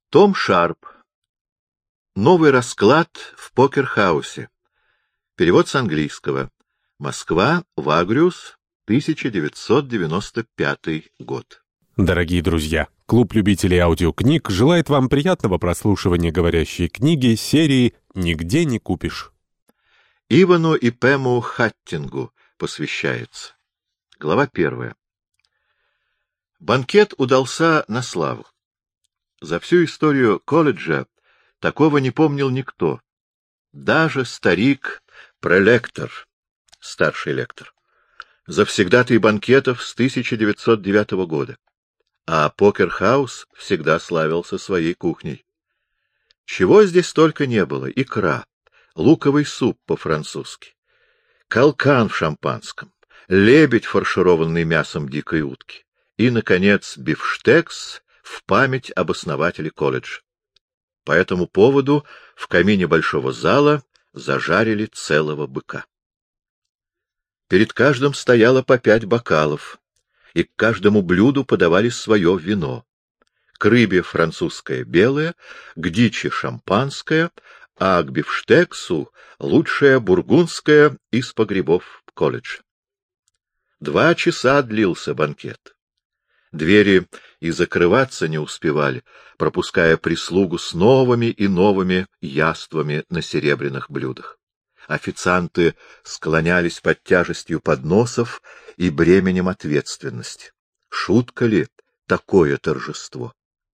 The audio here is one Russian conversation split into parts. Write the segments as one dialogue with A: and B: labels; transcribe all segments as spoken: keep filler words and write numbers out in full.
A: Том Шарп. Новый расклад в Покерхаусе. Перевод с английского. Москва, Вагриус, тысяча девятьсот девяносто пятый год.
B: Дорогие друзья, клуб любителей аудиокниг желает вам приятного прослушивания говорящей книги серии «Нигде не купишь».
A: Ивану и Пэму Хаттингу посвящается. Глава первая. Банкет удался на славу. За всю историю колледжа такого не помнил никто. Даже старик-прелектор, старший лектор, завсегдатый банкетов с тысяча девятьсот девятого года. А Покерхаус всегда славился своей кухней. Чего здесь только не было: икра, луковый суп по-французски, калкан в шампанском, лебедь, фаршированный мясом дикой утки, и, наконец, бифштекс в память об основателе колледжа. По этому поводу в камине большого зала зажарили целого быка. Перед каждым стояло по пять бокалов, и к каждому блюду подавали свое вино. К рыбе французское белое, к дичи шампанское, а к бифштексу лучшее бургундское из погребов колледжа. Два часа длился банкет. Двери и закрываться не успевали, пропуская прислугу с новыми и новыми яствами на серебряных блюдах. Официанты склонялись под тяжестью подносов и бременем ответственности. Шутка ли такое торжество?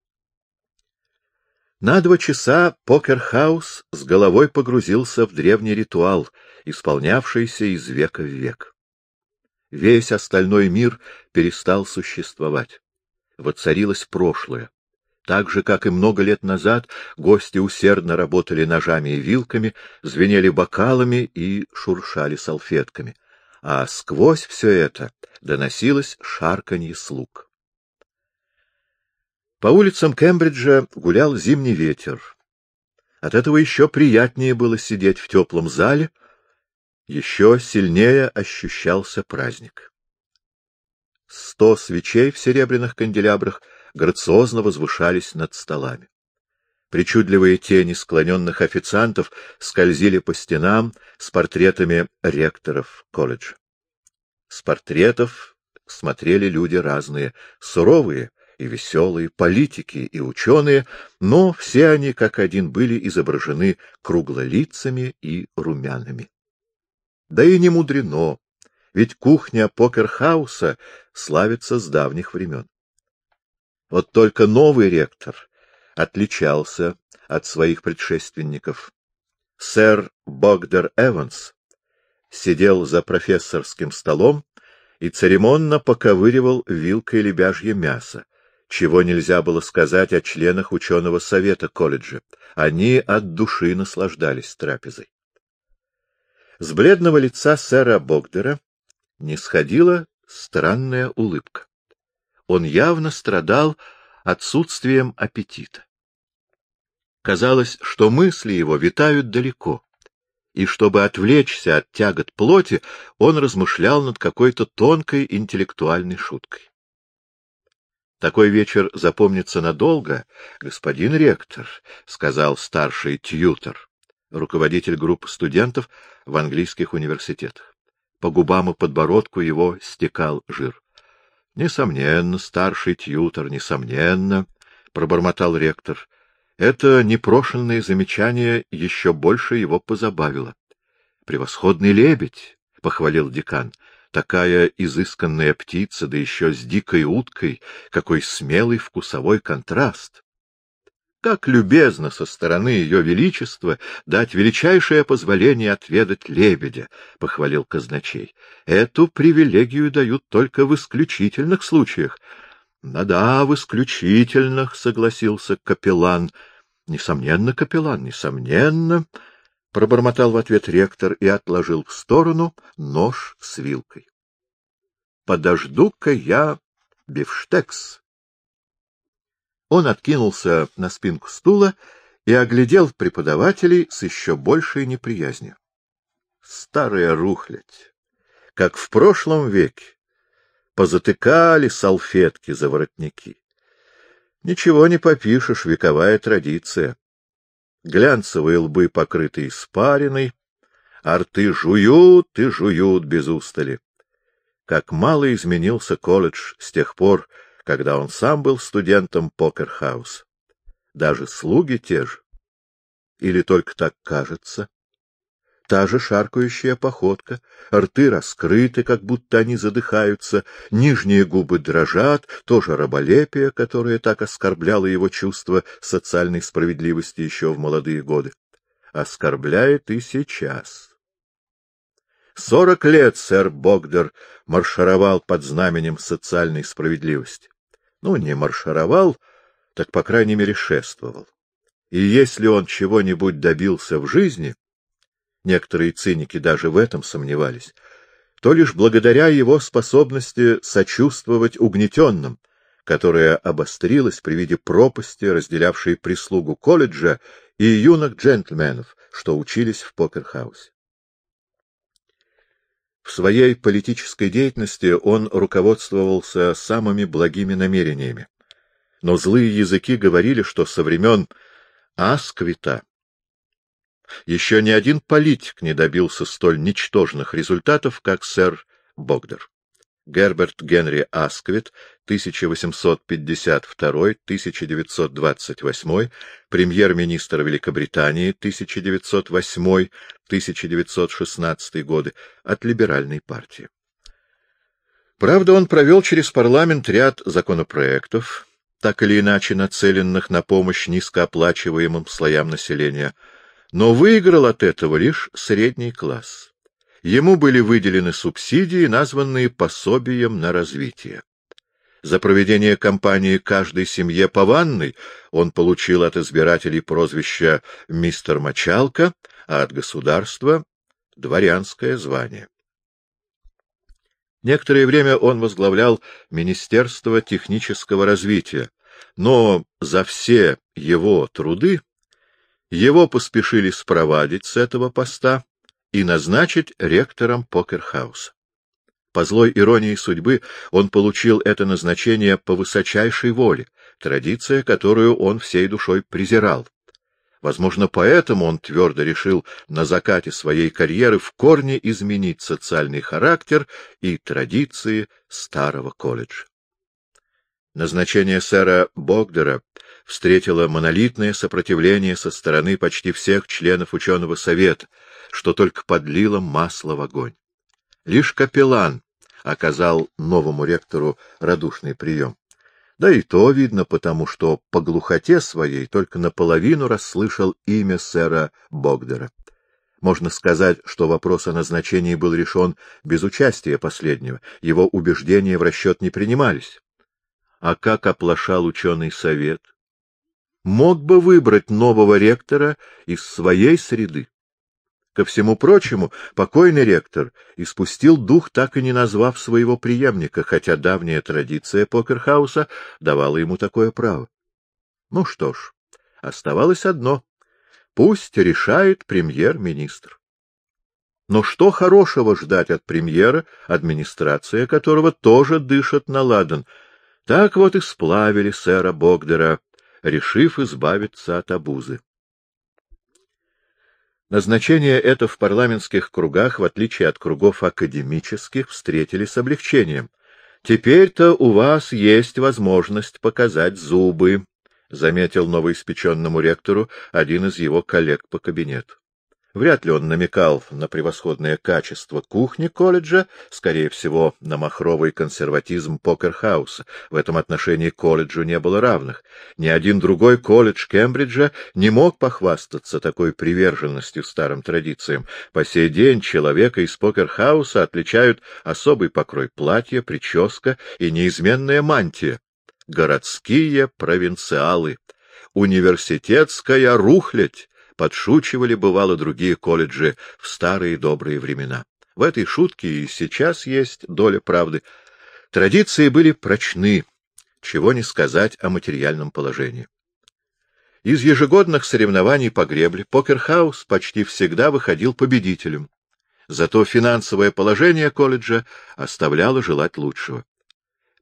A: На два часа Покерхаус с головой погрузился в древний ритуал, исполнявшийся из века в век. Весь остальной мир перестал существовать. Воцарилось прошлое. Так же, как и много лет назад, гости усердно работали ножами и вилками, звенели бокалами и шуршали салфетками. А сквозь все это доносилось шарканье слуг. По улицам Кембриджа гулял зимний ветер. От этого еще приятнее было сидеть в теплом зале, еще сильнее ощущался праздник. Сто свечей в серебряных канделябрах грациозно возвышались над столами. Причудливые тени склоненных официантов скользили по стенам с портретами ректоров колледжа. С портретов смотрели люди разные, суровые и веселые, политики и ученые, но все они как один были изображены круглолицами и румяными. Да и не мудрено, ведь кухня Покерхауса славится с давних времен. Вот только новый ректор отличался от своих предшественников. Сэр Богдер Эванс сидел за профессорским столом и церемонно поковыривал вилкой лебяжье мясо, чего нельзя было сказать о членах ученого совета колледжа. Они от души наслаждались трапезой. С бледного лица сэра Богдера не сходила странная улыбка. Он явно страдал отсутствием аппетита. Казалось, что мысли его витают далеко, и чтобы отвлечься от тягот плоти, он размышлял над какой-то тонкой интеллектуальной шуткой. «Такой вечер запомнится надолго, господин ректор», — сказал старший тьютор, руководитель группы студентов в английских университетах. По губам и подбородку его стекал жир. — Несомненно, старший тьютор, несомненно, — пробормотал ректор. Это непрошенное замечание еще больше его позабавило. — Превосходный лебедь, — похвалил декан. — Такая изысканная птица, да еще с дикой уткой, какой смелый вкусовой контраст. Как любезно со стороны ее величества дать величайшее позволение отведать лебедя, — похвалил казначей. — Эту привилегию дают только в исключительных случаях. Да — Да-да, в исключительных, — согласился капеллан. — Несомненно, капеллан, несомненно, — пробормотал в ответ ректор и отложил в сторону нож с вилкой. — Подожду-ка я бифштекс. Он откинулся на спинку стула и оглядел преподавателей с еще большей неприязнью. Старая рухлядь, как в прошлом веке, позатыкали салфетки за воротники. Ничего не попишешь, вековая традиция. Глянцевые лбы покрыты испариной, а рты жуют и жуют без устали. Как мало изменился колледж с тех пор, когда он сам был студентом Покер-хаус. Даже слуги те же. Или только так кажется? Та же шаркающая походка, рты раскрыты, как будто они задыхаются, нижние губы дрожат, тоже раболепие, которое так оскорбляло его чувство социальной справедливости еще в молодые годы. Оскорбляет и сейчас. Сорок лет сэр Богдер маршировал под знаменем социальной справедливости. Ну, не маршировал, так, по крайней мере, шествовал. И если он чего-нибудь добился в жизни, некоторые циники даже в этом сомневались, то лишь благодаря его способности сочувствовать угнетенным, которая обострилась при виде пропасти, разделявшей прислугу колледжа и юных джентльменов, что учились в Покер-хаусе. В своей политической деятельности он руководствовался самыми благими намерениями, но злые языки говорили, что со времен Асквита еще ни один политик не добился столь ничтожных результатов, как сэр Богдер. Герберт Генри Асквит, тысяча восемьсот пятьдесят второй — тысяча девятьсот двадцать восьмой, премьер-министр Великобритании, тысяча девятьсот восьмой — тысяча девятьсот шестнадцатый годы, от либеральной партии. Правда, он провел через парламент ряд законопроектов, так или иначе нацеленных на помощь низкооплачиваемым слоям населения, но выиграл от этого лишь средний класс. Ему были выделены субсидии, названные пособием на развитие. За проведение кампании каждой семье по ванной он получил от избирателей прозвище «Мистер Мочалка», а от государства — дворянское звание. Некоторое время он возглавлял Министерство технического развития, но за все его труды его поспешили спровадить с этого поста и назначить ректором Покер-хауса. По злой иронии судьбы он получил это назначение по высочайшей воле, традиция, которую он всей душой презирал. Возможно, поэтому он твердо решил на закате своей карьеры в корне изменить социальный характер и традиции старого колледжа. Назначение сэра Богдера встретило монолитное сопротивление со стороны почти всех членов ученого совета, что только подлило масло в огонь. Лишь капеллан оказал новому ректору радушный прием. Да и то видно потому, что по глухоте своей только наполовину расслышал имя сэра Богдера. Можно сказать, что вопрос о назначении был решен без участия последнего, его убеждения в расчет не принимались. А как оплошал ученый совет? Мог бы выбрать нового ректора из своей среды. Ко всему прочему, покойный ректор испустил дух, так и не назвав своего преемника, хотя давняя традиция Покер-хауса давала ему такое право. Ну что ж, оставалось одно — пусть решает премьер-министр. Но что хорошего ждать от премьера, администрация которого тоже дышит на ладан? Так вот и сплавили сэра Богдера, решив избавиться от обузы. Назначение это в парламентских кругах, в отличие от кругов академических, встретили с облегчением. «Теперь-то у вас есть возможность показать зубы», — заметил новоиспеченному ректору один из его коллег по кабинету. Вряд ли он намекал на превосходное качество кухни колледжа, скорее всего, на махровый консерватизм Покер-хауса. В этом отношении колледжу не было равных. Ни один другой колледж Кембриджа не мог похвастаться такой приверженностью старым традициям. По сей день человека из Покер-хауса отличают особый покрой платья, прическа и неизменная мантия. Городские провинциалы. Университетская рухлядь. Подшучивали, бывало, другие колледжи в старые добрые времена. В этой шутке и сейчас есть доля правды. Традиции были прочны, чего не сказать о материальном положении. Из ежегодных соревнований по гребле Покер-хаус почти всегда выходил победителем. Зато финансовое положение колледжа оставляло желать лучшего.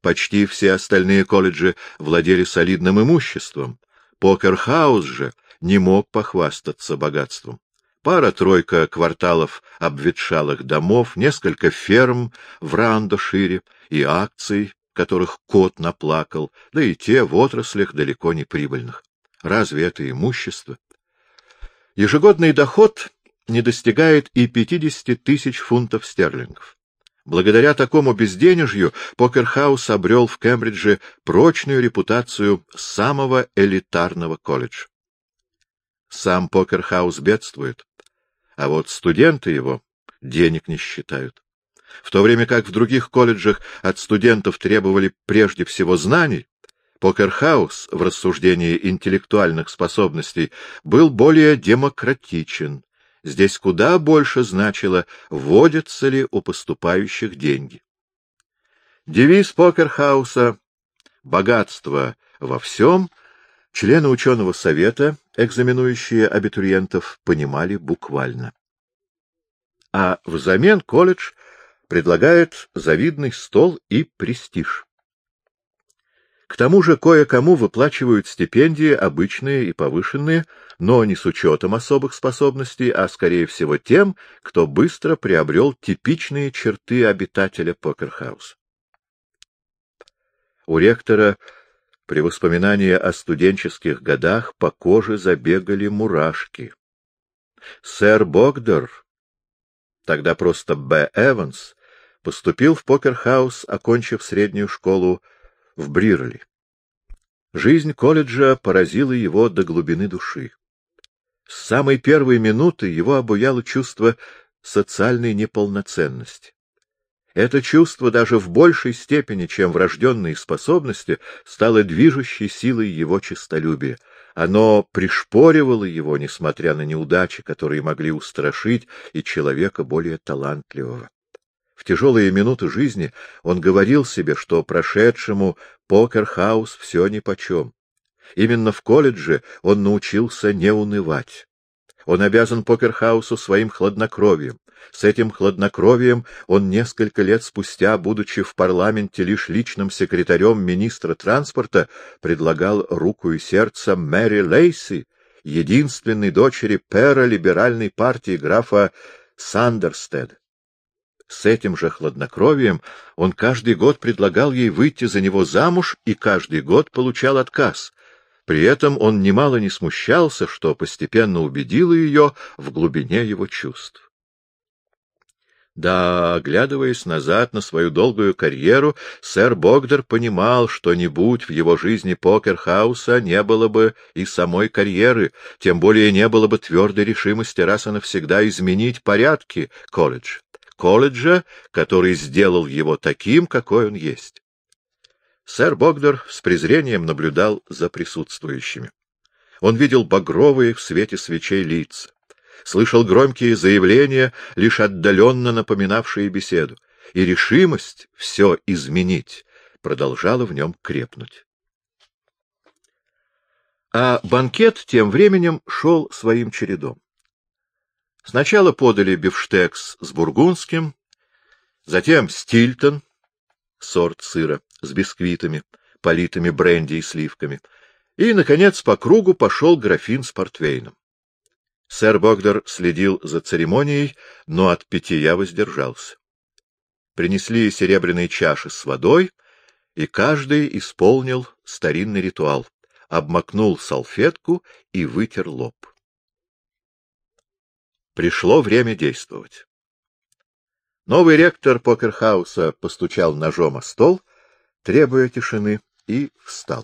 A: Почти все остальные колледжи владели солидным имуществом. Покер-хаус же не мог похвастаться богатством. Пара-тройка кварталов обветшалых домов, несколько ферм в Рандошире и акций, которых кот наплакал, да и те в отраслях далеко не прибыльных. Разве это имущество? Ежегодный доход не достигает и пятидесяти тысяч фунтов стерлингов. Благодаря такому безденежью Покер-хаус обрел в Кембридже прочную репутацию самого элитарного колледжа. Сам Покер-хаус бедствует, а вот студенты его денег не считают. В то время как в других колледжах от студентов требовали прежде всего знаний, Покер-хаус в рассуждении интеллектуальных способностей был более демократичен. Здесь куда больше значило, вводятся ли у поступающих деньги. Девиз Покер-хауса «Богатство во всем» члены ученого совета, экзаменующие абитуриентов, понимали буквально. А взамен колледж предлагает завидный стол и престиж. К тому же кое-кому выплачивают стипендии, обычные и повышенные, но не с учетом особых способностей, а, скорее всего, тем, кто быстро приобрел типичные черты обитателя Покер-хауса. У ректора при воспоминании о студенческих годах по коже забегали мурашки. Сэр Богдер, тогда просто Б. Эванс, поступил в Покер-хаус, окончив среднюю школу в Брирли. Жизнь колледжа поразила его до глубины души. С самой первой минуты его обуяло чувство социальной неполноценности. Это чувство даже в большей степени, чем врожденные способности, стало движущей силой его честолюбия. Оно пришпоривало его, несмотря на неудачи, которые могли устрашить и человека более талантливого. В тяжелые минуты жизни он говорил себе, что прошедшему Покер-хаус все нипочем. Именно в колледже он научился не унывать. Он обязан Покер-хаусу своим хладнокровием. С этим хладнокровием он несколько лет спустя, будучи в парламенте лишь личным секретарем министра транспорта, предлагал руку и сердце Мэри Лейси, единственной дочери пэра либеральной партии графа Сандерстеда. С этим же хладнокровием он каждый год предлагал ей выйти за него замуж и каждый год получал отказ. При этом он немало не смущался, что постепенно убедило ее в глубине его чувств. Да, оглядываясь назад на свою долгую карьеру, сэр Богдер понимал, что не будь в его жизни Покер-хауса, не было бы и самой карьеры, тем более не было бы твердой решимости раз и навсегда изменить порядки колледжа. колледжа, который сделал его таким, какой он есть. Сэр Богдер с презрением наблюдал за присутствующими. Он видел багровые в свете свечей лица, слышал громкие заявления, лишь отдаленно напоминавшие беседу, и решимость все изменить продолжала в нем крепнуть. А банкет тем временем шел своим чередом. Сначала подали бифштекс с бургундским, затем стильтон, сорт сыра, с бисквитами, политыми бренди и сливками, и, наконец, по кругу пошел графин с портвейном. Сэр Богдер следил за церемонией, но от питья воздержался. Принесли серебряные чаши с водой, и каждый исполнил старинный ритуал, обмакнул салфетку и вытер лоб. Пришло время действовать. Новый ректор Покер-хауса постучал ножом о стол, требуя тишины, и встал.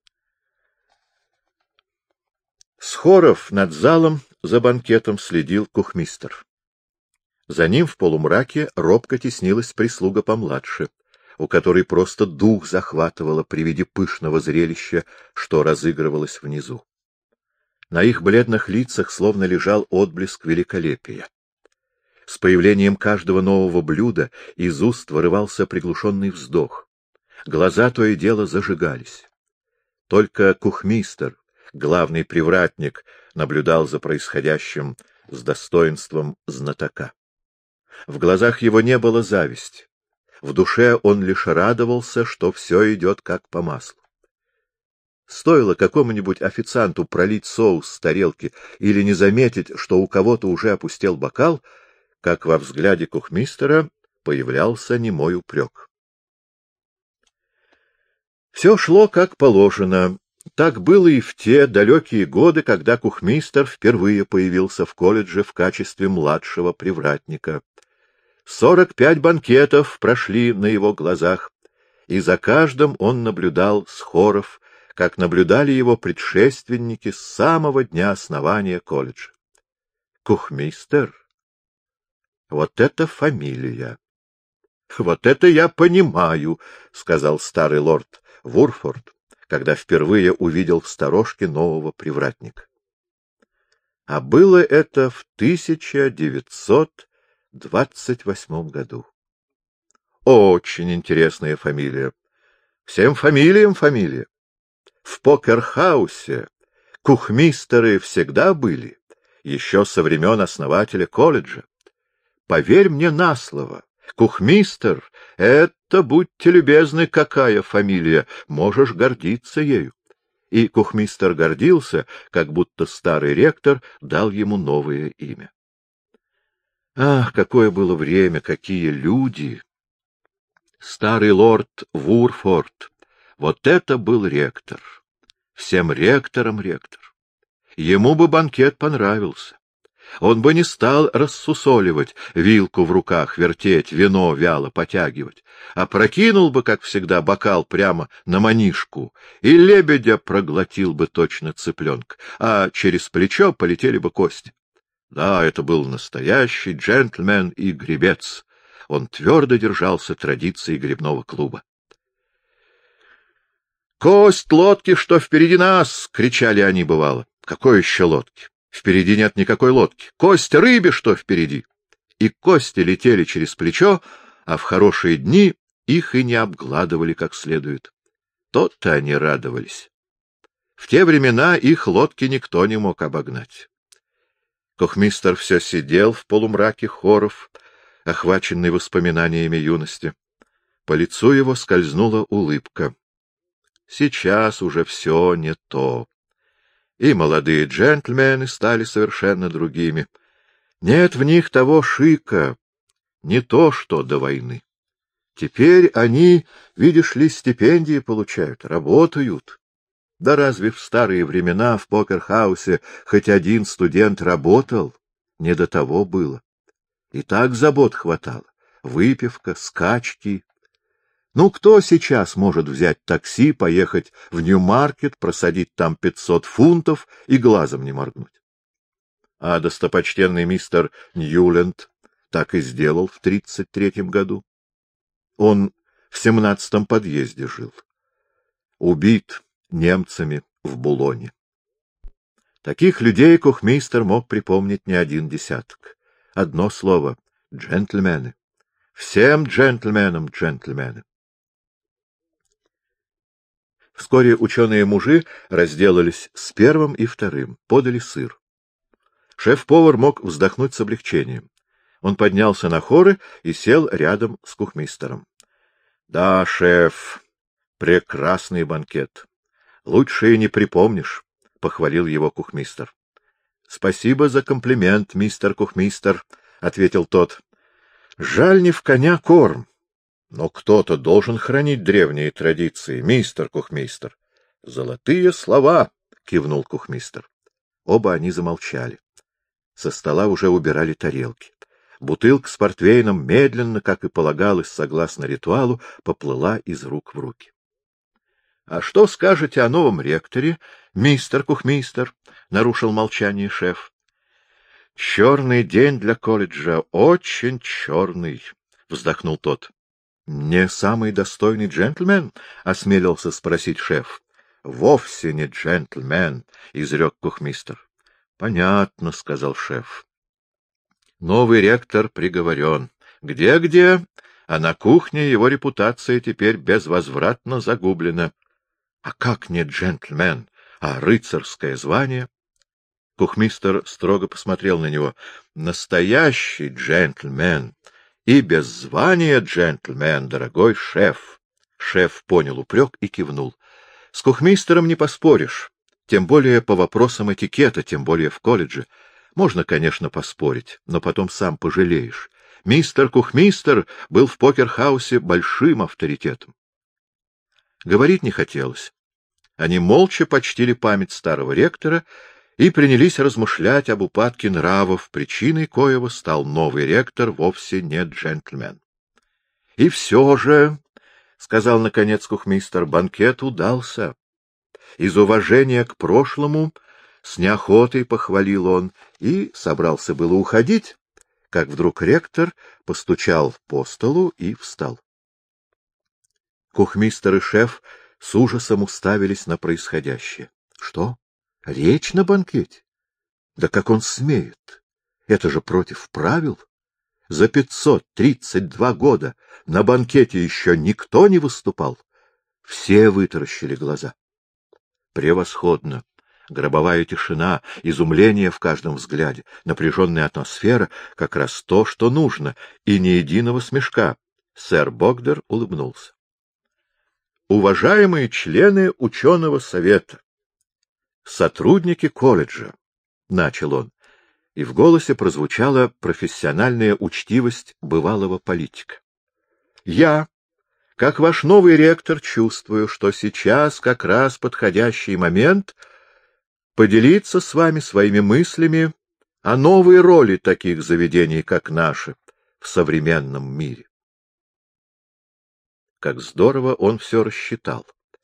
A: С хоров над залом за банкетом следил кухмистер. За ним в полумраке робко теснилась прислуга помладше, у которой просто дух захватывало при виде пышного зрелища, что разыгрывалось внизу. На их бледных лицах словно лежал отблеск великолепия. С появлением каждого нового блюда из уст вырывался приглушенный вздох. Глаза то и дело зажигались. Только кухмистер, главный привратник, наблюдал за происходящим с достоинством знатока. В глазах его не было зависти. В душе он лишь радовался, что все идет как по маслу. Стоило какому-нибудь официанту пролить соус с тарелки или не заметить, что у кого-то уже опустел бокал, как во взгляде кухмистера появлялся немой упрек. Все шло как положено. Так было и в те далекие годы, когда кухмистер впервые появился в колледже в качестве младшего привратника. Сорок пять банкетов прошли на его глазах, и за каждым он наблюдал с хоров, как наблюдали его предшественники с самого дня основания колледжа. Кухмистер? Вот это фамилия! — Вот это я понимаю, — сказал старый лорд Вурфорд, когда впервые увидел в сторожке нового привратника. А было это в тысяча девятьсот двадцать восьмом году. Очень интересная фамилия. Всем фамилиям фамилия. В Покерхаусе кухмистеры всегда были, еще со времен основателя колледжа. Поверь мне на слово, кухмистер — это, будьте любезны, какая фамилия, можешь гордиться ею. И кухмистер гордился, как будто старый ректор дал ему новое имя. Ах, какое было время, какие люди! Старый лорд Вурфорд, вот это был ректор. Всем ректорам ректор. Ему бы банкет понравился. Он бы не стал рассусоливать, вилку в руках вертеть, вино вяло потягивать, а прокинул бы, как всегда, бокал прямо на манишку, и лебедя проглотил бы точно цыпленка, а через плечо полетели бы кости. Да, это был настоящий джентльмен и гребец. Он твердо держался традиций гребного клуба. «Кость лодки, что впереди нас!» — кричали они бывало. «Какой еще лодки? Впереди нет никакой лодки. Кость рыбе, что впереди!» И кости летели через плечо, а в хорошие дни их и не обгладывали как следует. То-то они радовались. В те времена их лодки никто не мог обогнать. Кухмистер все сидел в полумраке хоров, охваченный воспоминаниями юности. По лицу его скользнула улыбка. Сейчас уже все не то. И молодые джентльмены стали совершенно другими. Нет в них того шика, не то что до войны. Теперь они, видишь ли, стипендии получают, работают. Да разве в старые времена в Покерхаусе хоть один студент работал? Не до того было. И так забот хватало. Выпивка, скачки. Ну, кто сейчас может взять такси, поехать в Нью-Маркет, просадить там пятьсот фунтов и глазом не моргнуть? А достопочтенный мистер Ньюленд так и сделал в тридцать третьем году. Он в семнадцатом подъезде жил. Убит немцами в Булоне. Таких людей кухмистер мог припомнить не один десяток. Одно слово — джентльмены. Всем джентльменам джентльмены. Вскоре ученые-мужи разделались с первым и вторым, подали сыр. Шеф-повар мог вздохнуть с облегчением. Он поднялся на хоры и сел рядом с кухмистером. — Да, шеф, прекрасный банкет. Лучше и не припомнишь, — похвалил его кухмистер. — Спасибо за комплимент, мистер кухмистер, — ответил тот. — Жаль, не в коня корм. Но кто-то должен хранить древние традиции, мистер кухмистер. — Золотые слова, — кивнул кухмистер. Оба они замолчали. Со стола уже убирали тарелки. Бутылка с портвейном медленно, как и полагалось, согласно ритуалу, поплыла из рук в руки. — А что скажете о новом ректоре, мистер кухмистер? — нарушил молчание шеф. — Черный день для колледжа, очень черный, — вздохнул тот. — Не самый достойный джентльмен? — осмелился спросить шеф. — Вовсе не джентльмен, — изрек кухмистер. — Понятно, — сказал шеф. Новый ректор приговорен. Где-где, а на кухне его репутация теперь безвозвратно загублена. А как не джентльмен, а рыцарское звание? Кухмистер строго посмотрел на него. Настоящий джентльмен И без звания джентльмен, дорогой шеф. Шеф понял упрек и кивнул. С кухмистером не поспоришь, тем более по вопросам этикета, тем более в колледже. Можно, конечно, поспорить, но потом сам пожалеешь. Мистер Кухмистер был в покерхаусе большим авторитетом. Говорить не хотелось. Они молча почтили память старого ректора и принялись размышлять об упадке нравов, причиной коего стал новый ректор вовсе не джентльмен. — И все же, — сказал наконец кухмистер, — банкет удался. Из уважения к прошлому с неохотой похвалил он и собрался было уходить, как вдруг ректор постучал по столу и встал. Кухмистер и шеф с ужасом уставились на происходящее. Что? Речь на банкете? Да как он смеет? Это же против правил. За пятьсот тридцать два года на банкете еще никто не выступал. Все вытаращили глаза. Превосходно. Гробовая тишина, изумление в каждом взгляде, напряженная атмосфера — как раз то, что нужно, и ни единого смешка. Сэр Богдер улыбнулся. Уважаемые члены ученого совета, сотрудники колледжа, — начал он, и в голосе прозвучала профессиональная учтивость бывалого политика. Я, как ваш новый ректор, чувствую, что сейчас как раз подходящий момент поделиться с вами своими мыслями о новой роли таких заведений, как наши, в современном мире. Как здорово он все рассчитал.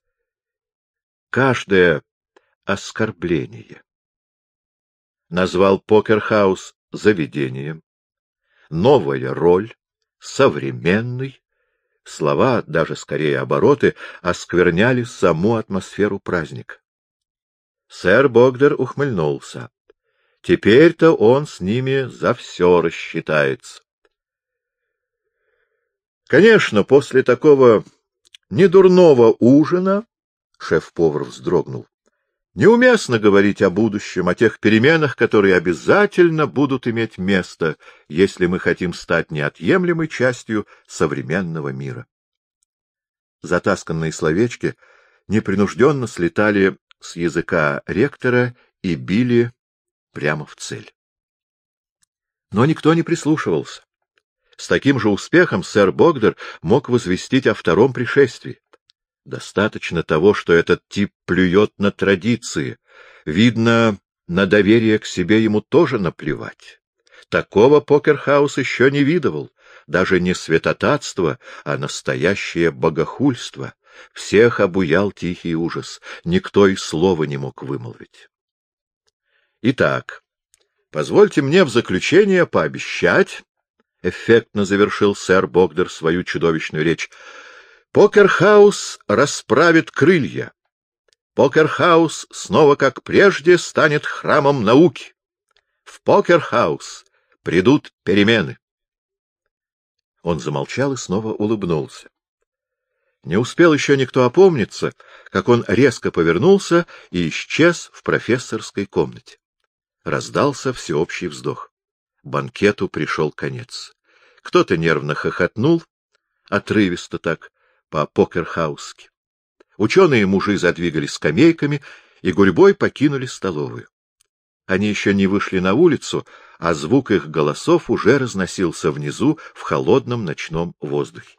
A: Каждое оскорбление. Назвал покерхаус заведением, новая роль, современный. Слова, даже скорее обороты, оскверняли саму атмосферу праздника. Сэр Богдер ухмыльнулся. Теперь-то он с ними за все рассчитается. Конечно, после такого недурного ужина шеф-повар вздрогнул. Неуместно говорить о будущем, о тех переменах, которые обязательно будут иметь место, если мы хотим стать неотъемлемой частью современного мира. Затасканные словечки непринужденно слетали с языка ректора и били прямо в цель. Но никто не прислушивался. С таким же успехом сэр Богдер мог возвестить о втором пришествии. Достаточно того, что этот тип плюет на традиции. Видно, на доверие к себе ему тоже наплевать. Такого покерхаус еще не видывал. Даже не святотатство, а настоящее богохульство. Всех обуял тихий ужас. Никто и слова не мог вымолвить. Итак, позвольте мне в заключение пообещать, — эффектно завершил сэр Богдер свою чудовищную речь, — покерхаус расправит крылья. Покерхаус снова, как прежде, станет храмом науки. В покерхаус придут перемены. Он замолчал и снова улыбнулся. Не успел еще никто опомниться, как он резко повернулся и исчез в профессорской комнате. Раздался всеобщий вздох. Банкету пришел конец. Кто-то нервно хохотнул, отрывисто так, по-покерхаусски. Ученые-мужи задвигали скамейками и гурьбой покинули столовую. Они еще не вышли на улицу, а звук их голосов уже разносился внизу в холодном ночном воздухе.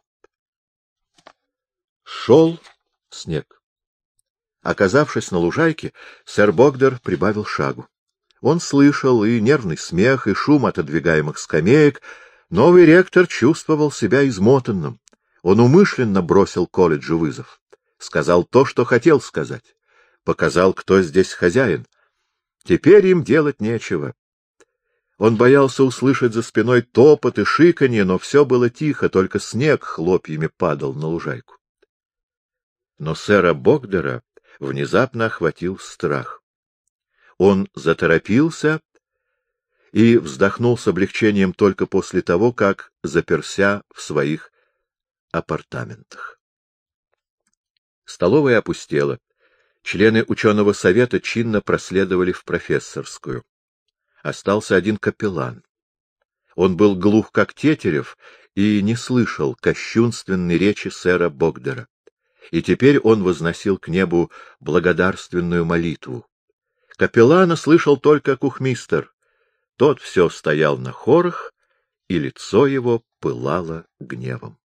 A: Шел снег. Оказавшись на лужайке, сэр Богдер прибавил шагу. Он слышал и нервный смех, и шум отодвигаемых скамеек. Новый ректор чувствовал себя измотанным. Он умышленно бросил колледжу вызов. Сказал то, что хотел сказать. Показал, кто здесь хозяин. Теперь им делать нечего. Он боялся услышать за спиной топот и шиканье, но все было тихо, только снег хлопьями падал на лужайку. Но сэра Богдера внезапно охватил страх. Он заторопился и вздохнул с облегчением только после того, как заперся в своих апартаментах. Столовая опустела. Члены ученого совета чинно проследовали в профессорскую. Остался один капеллан. Он был глух, как Тетерев, и не слышал кощунственной речи сэра Богдера. И теперь он возносил к небу благодарственную молитву. Капеллана слышал только кухмистер. Тот все стоял на хорах, и лицо его пылало гневом.